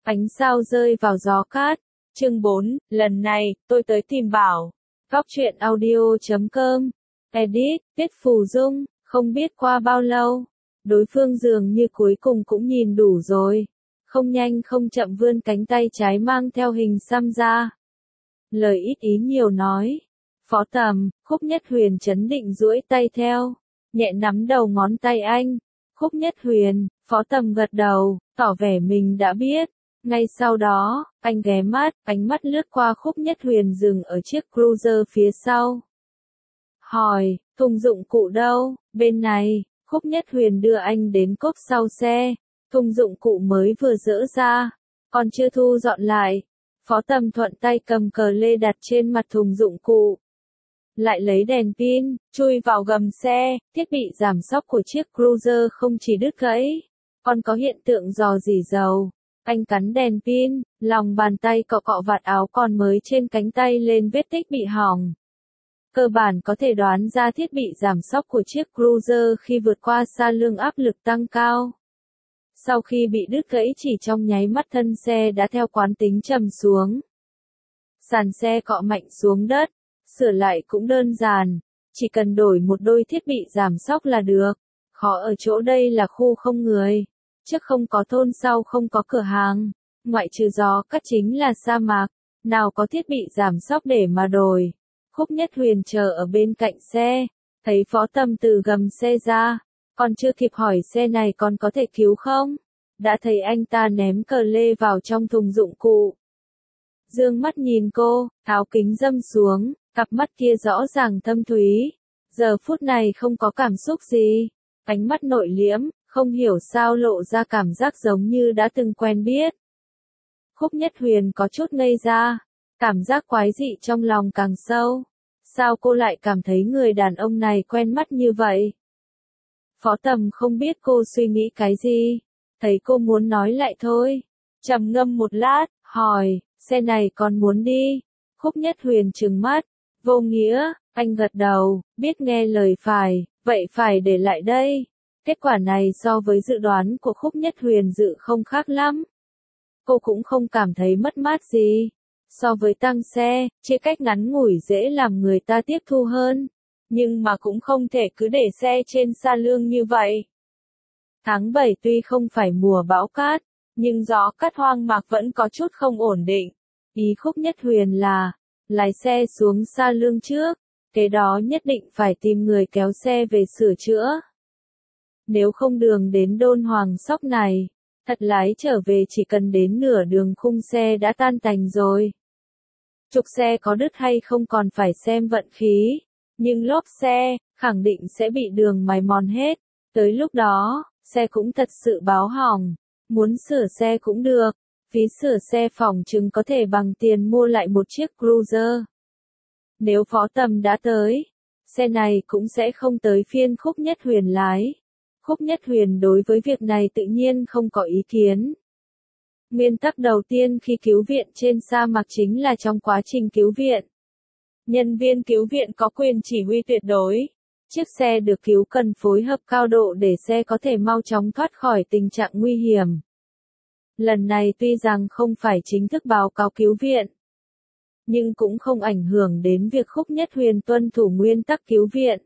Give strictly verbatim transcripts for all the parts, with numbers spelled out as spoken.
Ánh sao rơi vào gió cát. Chương bốn, lần này, tôi tới tìm Bảo. Góc truyện audio chấm com. Edit, Tiết Phù Dung, không biết qua bao lâu. Đối phương dường như cuối cùng cũng nhìn đủ rồi. Không nhanh không chậm vươn cánh tay trái mang theo hình xăm ra. Lời ít ý nhiều nói. Phó Tầm, Khúc Nhất Huyền trấn định duỗi tay theo. Nhẹ nắm đầu ngón tay anh. Khúc Nhất Huyền, Phó Tầm gật đầu, tỏ vẻ mình đã biết. Ngay sau đó, anh ghé mắt, ánh mắt lướt qua Khúc Nhất Huyền dừng ở chiếc cruiser phía sau. Hỏi, thùng dụng cụ đâu? Bên này, Khúc Nhất Huyền đưa anh đến cốp sau xe. Thùng dụng cụ mới vừa dỡ ra, còn chưa thu dọn lại. Phó Tầm thuận tay cầm cờ lê đặt trên mặt thùng dụng cụ. Lại lấy đèn pin, chui vào gầm xe, thiết bị giảm xóc của chiếc cruiser không chỉ đứt gãy, còn có hiện tượng rò rỉ dầu. Anh cắn đèn pin, lòng bàn tay cọ cọ vạt áo còn mới trên cánh tay lên vết tích bị hỏng. Cơ bản có thể đoán ra thiết bị giảm xóc của chiếc cruiser khi vượt qua sa lương áp lực tăng cao. Sau khi bị đứt gãy chỉ trong nháy mắt thân xe đã theo quán tính trầm xuống. Sàn xe cọ mạnh xuống đất, sửa lại cũng đơn giản, chỉ cần đổi một đôi thiết bị giảm xóc là được. Khó ở chỗ đây là khu không người, trước không có thôn sau không có cửa hàng, ngoại trừ gió cát chính là sa mạc, nào có thiết bị giảm xóc để mà đổi. Khúc Nhất Huyền chờ ở bên cạnh xe, thấy Phó Tầm từ gầm xe ra, còn chưa kịp hỏi xe này còn có thể cứu không, đã thấy anh ta ném cờ lê vào trong thùng dụng cụ. Dương mắt nhìn cô, tháo kính râm xuống, cặp mắt kia rõ ràng thâm thúy, giờ phút này không có cảm xúc gì, ánh mắt nội liễm, không hiểu sao lộ ra cảm giác giống như đã từng quen biết. Khúc Nhất Huyền có chút ngây ra, cảm giác quái dị trong lòng càng sâu. Sao cô lại cảm thấy người đàn ông này quen mắt như vậy? Phó Tầm không biết cô suy nghĩ cái gì, thấy cô muốn nói lại thôi. Trầm ngâm một lát, hỏi, xe này còn muốn đi? Khúc Nhất Huyền trừng mắt, vô nghĩa, anh gật đầu, biết nghe lời phải, vậy phải để lại đây. Kết quả này so với dự đoán của Khúc Nhất Huyền dự không khác lắm. Cô cũng không cảm thấy mất mát gì. So với tăng xe, chia cách ngắn ngủi dễ làm người ta tiếp thu hơn. Nhưng mà cũng không thể cứ để xe trên sa lương như vậy. Tháng bảy tuy không phải mùa bão cát, nhưng gió cát hoang mạc vẫn có chút không ổn định. Ý Khúc Nhất Huyền là, lái xe xuống sa lương trước, kế đó nhất định phải tìm người kéo xe về sửa chữa. Nếu không đường đến đôn hoàng sóc này, thật lái trở về chỉ cần đến nửa đường khung xe đã tan tành rồi. Trục xe có đứt hay không còn phải xem vận khí, nhưng lốp xe, khẳng định sẽ bị đường mài mòn hết. Tới lúc đó, xe cũng thật sự báo hỏng, muốn sửa xe cũng được, phí sửa xe phỏng chừng có thể bằng tiền mua lại một chiếc cruiser. Nếu Phó Tầm đã tới, xe này cũng sẽ không tới phiên Khúc Nhất Huyền lái. Khúc Nhất Huyền đối với việc này tự nhiên không có ý kiến. Nguyên tắc đầu tiên khi cứu viện trên sa mạc chính là trong quá trình cứu viện. Nhân viên cứu viện có quyền chỉ huy tuyệt đối. Chiếc xe được cứu cần phối hợp cao độ để xe có thể mau chóng thoát khỏi tình trạng nguy hiểm. Lần này tuy rằng không phải chính thức báo cáo cứu viện, nhưng cũng không ảnh hưởng đến việc Khúc Nhất Huyền tuân thủ nguyên tắc cứu viện.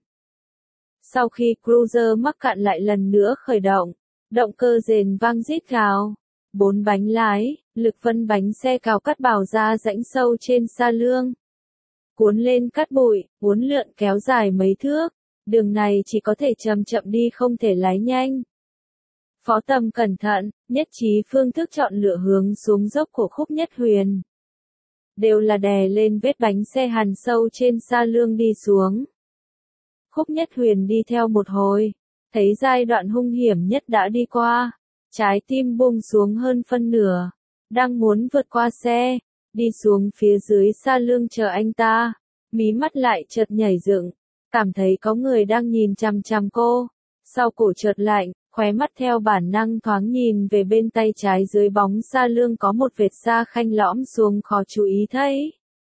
Sau khi cruiser mắc cạn lại lần nữa khởi động, động cơ rền vang rít gào, bốn bánh lái, lực phân bánh xe cào cát bảo ra rãnh sâu trên sa lương. Cuốn lên cát bụi, uốn lượn kéo dài mấy thước, đường này chỉ có thể chậm chậm đi không thể lái nhanh. Phó Tầm cẩn thận, nhất trí phương thức chọn lựa hướng xuống dốc của Khúc Nhất Huyền. Đều là đè lên vết bánh xe hằn sâu trên sa lương đi xuống. Khúc Nhất Huyền đi theo một hồi, thấy giai đoạn hung hiểm nhất đã đi qua, trái tim buông xuống hơn phân nửa, đang muốn vượt qua xe, đi xuống phía dưới sa lương chờ anh ta, mí mắt lại chợt nhảy dựng, cảm thấy có người đang nhìn chằm chằm cô, sau cổ chợt lạnh, khóe mắt theo bản năng thoáng nhìn về bên tay trái dưới bóng sa lương có một vệt sa khanh lõm xuống khó chú ý thấy.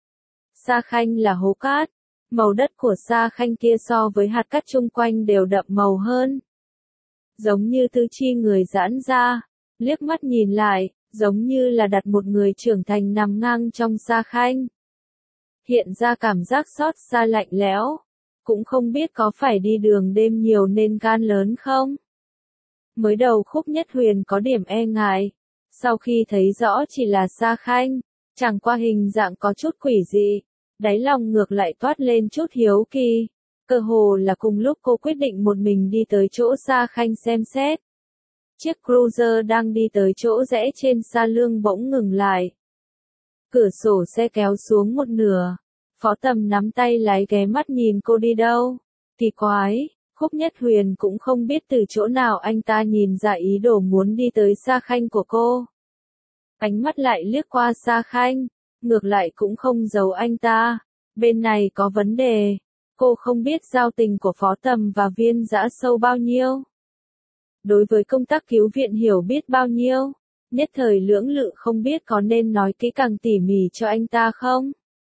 Sa khanh là hố cát. Màu đất của sa khanh kia so với hạt cát chung quanh đều đậm màu hơn. Giống như tứ chi người giãn ra, liếc mắt nhìn lại, giống như là đặt một người trưởng thành nằm ngang trong xa khanh. Hiện ra cảm giác xót xa lạnh lẽo, cũng không biết có phải đi đường đêm nhiều nên gan lớn không? Mới đầu Khúc Nhất Huyền có điểm e ngại, sau khi thấy rõ chỉ là Sa Khanh, chẳng qua hình dạng có chút quỷ dị, đáy lòng ngược lại toát lên chút hiếu kỳ. Cơ hồ là cùng lúc cô quyết định một mình đi tới chỗ Sa Khanh xem xét. Chiếc cruiser đang đi tới chỗ rẽ trên Sa Lương bỗng ngừng lại. Cửa sổ xe kéo xuống một nửa. Phó Tầm nắm tay lái ghé mắt nhìn cô đi đâu. Kỳ quái, Khúc Nhất Huyền cũng không biết từ chỗ nào anh ta nhìn ra ý đồ muốn đi tới Sa Khanh của cô. Ánh mắt lại liếc qua Sa Khanh, ngược lại cũng không giấu anh ta. Bên này có vấn đề. Cô không biết giao tình của Phó Tầm và Viên Dã sâu bao nhiêu. Đối với công tác cứu viện hiểu biết bao nhiêu. Nhất thời lưỡng lự không biết có nên nói kỹ càng tỉ mỉ cho anh ta không.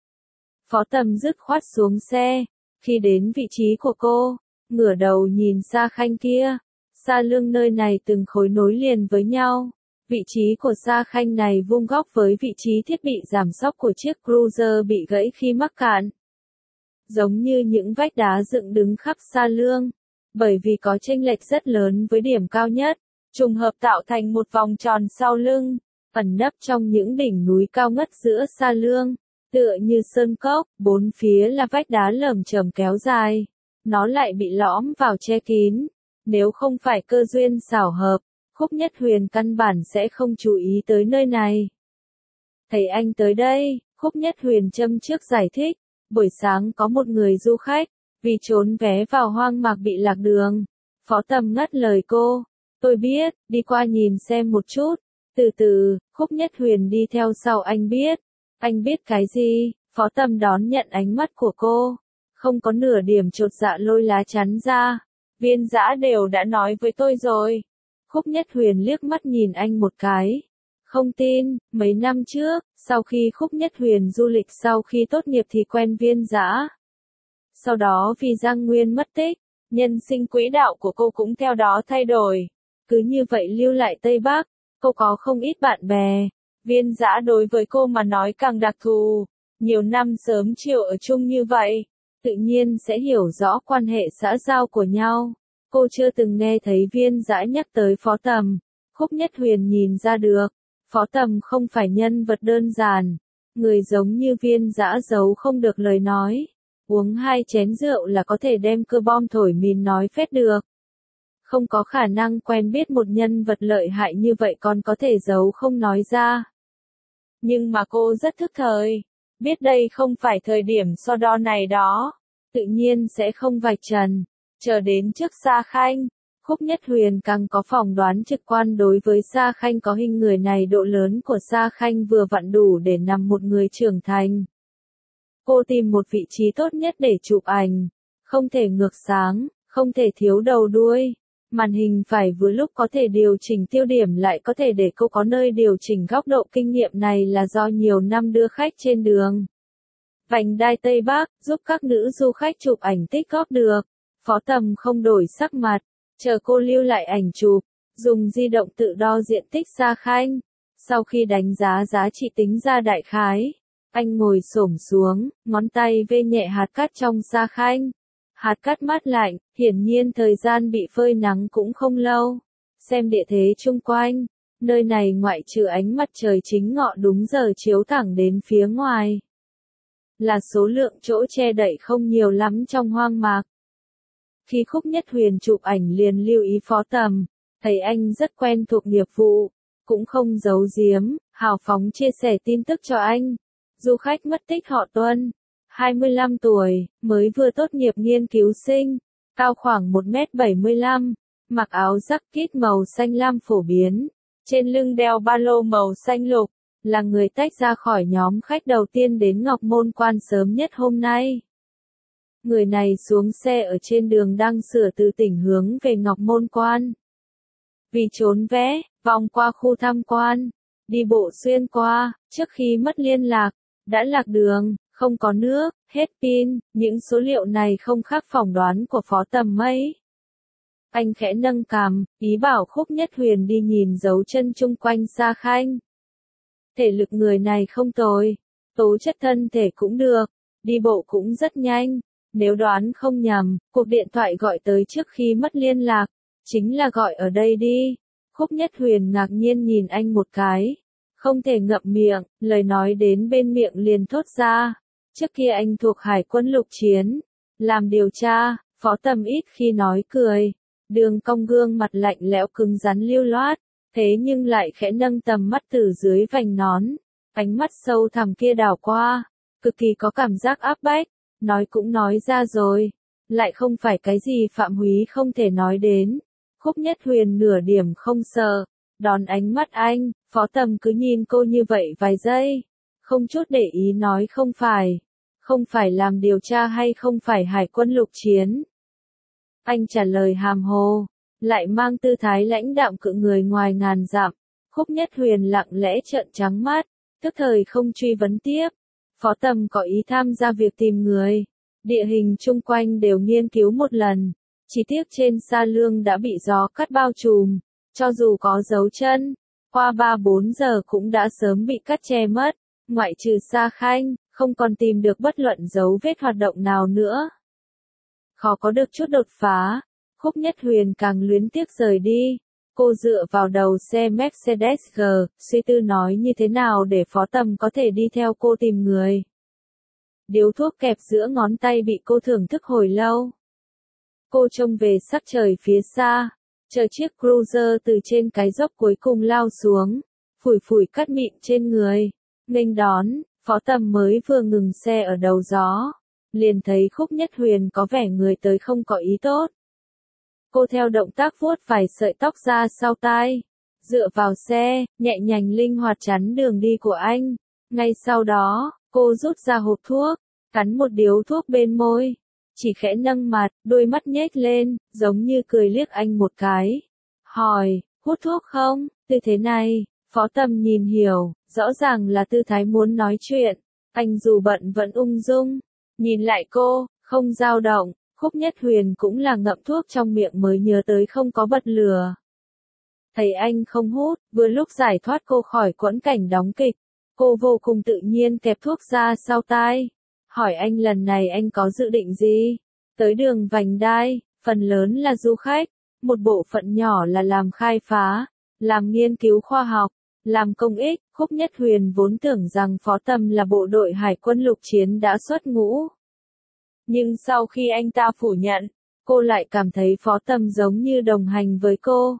Phó Tầm dứt khoát xuống xe. Khi đến vị trí của cô, ngửa đầu nhìn Sa Khanh kia. Sa Lương nơi này từng khối nối liền với nhau. Vị trí của Sa Khanh này vuông góc với vị trí thiết bị giảm xóc của chiếc cruiser bị gãy khi mắc cạn. Giống như những vách đá dựng đứng khắp Sa Lương, bởi vì có chênh lệch rất lớn với điểm cao nhất, trùng hợp tạo thành một vòng tròn sau lưng, ẩn nấp trong những đỉnh núi cao ngất giữa Sa Lương, tựa như sơn cốc, bốn phía là vách đá lởm chởm kéo dài, nó lại bị lõm vào che kín, nếu không phải cơ duyên xảo hợp, Khúc Nhất Huyền căn bản sẽ không chú ý tới nơi này. Thấy anh tới đây, Khúc Nhất Huyền châm trước giải thích. Buổi sáng có một người du khách, vì trốn vé vào hoang mạc bị lạc đường. Phó Tầm ngắt lời cô. Tôi biết, đi qua nhìn xem một chút. Từ từ, Khúc Nhất Huyền đi theo sau anh biết. Anh biết cái gì? Phó Tầm đón nhận ánh mắt của cô. Không có nửa điểm chột dạ lôi lá chắn ra. Viên Dã đều đã nói với tôi rồi. Khúc Nhất Huyền liếc mắt nhìn anh một cái. Không tin, mấy năm trước, sau khi Khúc Nhất Huyền du lịch sau khi tốt nghiệp thì quen Viên Dã. Sau đó vì Giang Nguyên mất tích, nhân sinh quỹ đạo của cô cũng theo đó thay đổi. Cứ như vậy lưu lại Tây Bắc, cô có không ít bạn bè. Viên Dã đối với cô mà nói càng đặc thù. Nhiều năm sớm chiều ở chung như vậy, tự nhiên sẽ hiểu rõ quan hệ xã giao của nhau. Cô chưa từng nghe thấy Viên Dã nhắc tới Phó Tầm. Khúc Nhất Huyền nhìn ra được. Phó Tầm không phải nhân vật đơn giản, người giống như Viên Dã giấu không được lời nói, uống hai chén rượu là có thể đem cơ bom thổi mìn nói phét được. Không có khả năng quen biết một nhân vật lợi hại như vậy còn có thể giấu không nói ra. Nhưng mà cô rất thức thời, biết đây không phải thời điểm so đo này đó, tự nhiên sẽ không vạch trần, chờ đến trước Sa Khanh. Khúc Nhất Huyền càng có phỏng đoán trực quan đối với Sa Khanh có hình người này độ lớn của Sa Khanh vừa vặn đủ để nằm một người trưởng thành. Cô tìm một vị trí tốt nhất để chụp ảnh, không thể ngược sáng, không thể thiếu đầu đuôi, màn hình phải vừa lúc có thể điều chỉnh tiêu điểm lại có thể để cô có nơi điều chỉnh góc độ. Kinh nghiệm này là do nhiều năm đưa khách trên đường vành đai Tây Bắc, giúp các nữ du khách chụp ảnh tích góp được. Phó Tầm không đổi sắc mặt. Chờ cô lưu lại ảnh chụp, dùng di động tự đo diện tích Sa Khanh. Sau khi đánh giá giá trị tính ra đại khái, anh ngồi xổm xuống, ngón tay vê nhẹ hạt cát trong Sa Khanh. Hạt cát mát lạnh, hiển nhiên thời gian bị phơi nắng cũng không lâu. Xem địa thế chung quanh, nơi này ngoại trừ ánh mặt trời chính ngọ đúng giờ chiếu thẳng đến phía ngoài, là số lượng chỗ che đậy không nhiều lắm trong hoang mạc. Khi Khúc Nhất Huyền chụp ảnh liền lưu ý Phó Tầm, thấy anh rất quen thuộc nghiệp vụ, cũng không giấu giếm, hào phóng chia sẻ tin tức cho anh. Du khách mất tích họ Tuân, hai mươi lăm tuổi, mới vừa tốt nghiệp nghiên cứu sinh, cao khoảng một mét bảy mươi lăm, mặc áo jacket màu xanh lam phổ biến, trên lưng đeo ba lô màu xanh lục, là người tách ra khỏi nhóm khách đầu tiên đến Ngọc Môn Quan sớm nhất hôm nay. Người này xuống xe ở trên đường đang sửa từ tỉnh hướng về Ngọc Môn Quan. Vì trốn vé, vòng qua khu tham quan, đi bộ xuyên qua, trước khi mất liên lạc, đã lạc đường, không có nước, hết pin, những số liệu này không khác phỏng đoán của Phó Tầm mấy. Anh khẽ nâng cằm, ý bảo Khúc Nhất Huyền đi nhìn dấu chân chung quanh Sa Khanh. Thể lực người này không tồi, tố chất thân thể cũng được, đi bộ cũng rất nhanh. Nếu đoán không nhầm, cuộc điện thoại gọi tới trước khi mất liên lạc, chính là gọi ở đây đi. Khúc Nhất Huyền ngạc nhiên nhìn anh một cái, không thể ngậm miệng, lời nói đến bên miệng liền thốt ra. Trước kia anh thuộc Hải quân lục chiến, làm điều tra, Phó Tầm ít khi nói cười, đường cong gương mặt lạnh lẽo cứng rắn lưu loát, thế nhưng lại khẽ nâng tầm mắt từ dưới vành nón, ánh mắt sâu thẳm kia đảo qua, cực kỳ có cảm giác áp bách, nói cũng nói ra rồi, lại không phải cái gì Phạm Húy không thể nói đến. Khúc Nhất Huyền nửa điểm không sợ, đón ánh mắt anh, Phó Tầm cứ nhìn cô như vậy vài giây, không chút để ý nói không phải, không phải làm điều tra hay không phải Hải quân lục chiến. Anh trả lời hàm hồ, lại mang tư thái lãnh đạm cự người ngoài ngàn dặm. Khúc Nhất Huyền lặng lẽ trợn trắng mắt, tức thời không truy vấn tiếp. Phó Tầm có ý tham gia việc tìm người, địa hình chung quanh đều nghiên cứu một lần, chỉ tiếc trên Sa Lương đã bị gió cắt bao trùm, cho dù có dấu chân, qua ba bốn giờ cũng đã sớm bị cắt che mất, ngoại trừ Sa Khanh, không còn tìm được bất luận dấu vết hoạt động nào nữa. Khó có được chút đột phá, Khúc Nhất Huyền càng luyến tiếc rời đi. Cô dựa vào đầu xe Mercedes-G, suy tư nói như thế nào để Phó Tầm có thể đi theo cô tìm người. Điếu thuốc kẹp giữa ngón tay bị cô thưởng thức hồi lâu. Cô trông về sắc trời phía xa, chờ chiếc cruiser từ trên cái dốc cuối cùng lao xuống, phủi phủi cát mịn trên người, nghênh đón. Phó Tầm mới vừa ngừng xe ở đầu gió, liền thấy Khúc Nhất Huyền có vẻ người tới không có ý tốt. Cô theo động tác vuốt vài sợi tóc ra sau tai, dựa vào xe, nhẹ nhàng linh hoạt chắn đường đi của anh. Ngay sau đó, cô rút ra hộp thuốc, cắn một điếu thuốc bên môi, chỉ khẽ nâng mặt, đôi mắt nhếch lên, giống như cười liếc anh một cái. Hỏi, hút thuốc không? Tư thế này, Phó Tầm nhìn hiểu, rõ ràng là tư thái muốn nói chuyện. Anh dù bận vẫn ung dung, nhìn lại cô, không dao động. Khúc Nhất Huyền cũng là ngậm thuốc trong miệng mới nhớ tới không có bật lửa. Thấy anh không hút, vừa lúc giải thoát cô khỏi quẫn cảnh đóng kịch, cô vô cùng tự nhiên kẹp thuốc ra sau tai. Hỏi anh lần này anh có dự định gì? Tới đường vành đai, phần lớn là du khách, một bộ phận nhỏ là làm khai phá, làm nghiên cứu khoa học, làm công ích. Khúc Nhất Huyền vốn tưởng rằng Phó Tầm là bộ đội Hải quân lục chiến đã xuất ngũ. Nhưng sau khi anh ta phủ nhận, cô lại cảm thấy Phó Tầm giống như đồng hành với cô.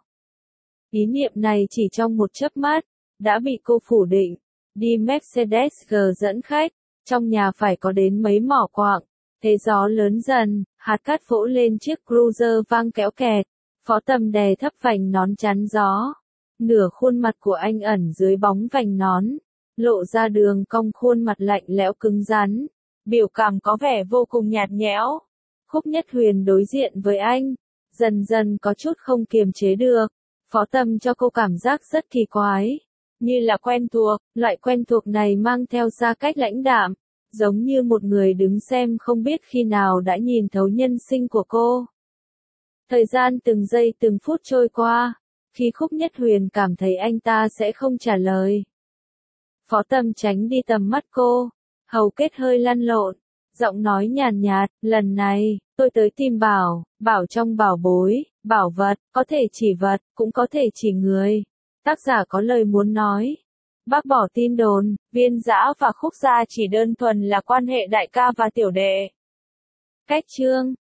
Ý niệm này chỉ trong một chớp mắt, đã bị cô phủ định. Đi Mercedes-G dẫn khách, trong nhà phải có đến mấy mỏ quặng. Thế gió lớn dần, hạt cát vỗ lên chiếc cruiser vang kéo kẹt. Phó Tầm đè thấp vành nón chắn gió. Nửa khuôn mặt của anh ẩn dưới bóng vành nón, lộ ra đường cong khuôn mặt lạnh lẽo cứng rắn. Biểu cảm có vẻ vô cùng nhạt nhẽo. Khúc Nhất Huyền đối diện với anh, dần dần có chút không kiềm chế được. Phó Tầm cho cô cảm giác rất kỳ quái, như là quen thuộc, loại quen thuộc này mang theo xa cách lãnh đạm, giống như một người đứng xem không biết khi nào đã nhìn thấu nhân sinh của cô. Thời gian từng giây từng phút trôi qua, khi Khúc Nhất Huyền cảm thấy anh ta sẽ không trả lời. Phó Tầm tránh đi tầm mắt cô, hầu kết hơi lăn lộn, giọng nói nhàn nhạt, lần này, tôi tới tìm Bảo, Bảo trong bảo bối, bảo vật, có thể chỉ vật, cũng có thể chỉ người. Tác giả có lời muốn nói. Bác bỏ tin đồn, Viên Dã và Khúc Gia chỉ đơn thuần là quan hệ đại ca và tiểu đệ. Cách chương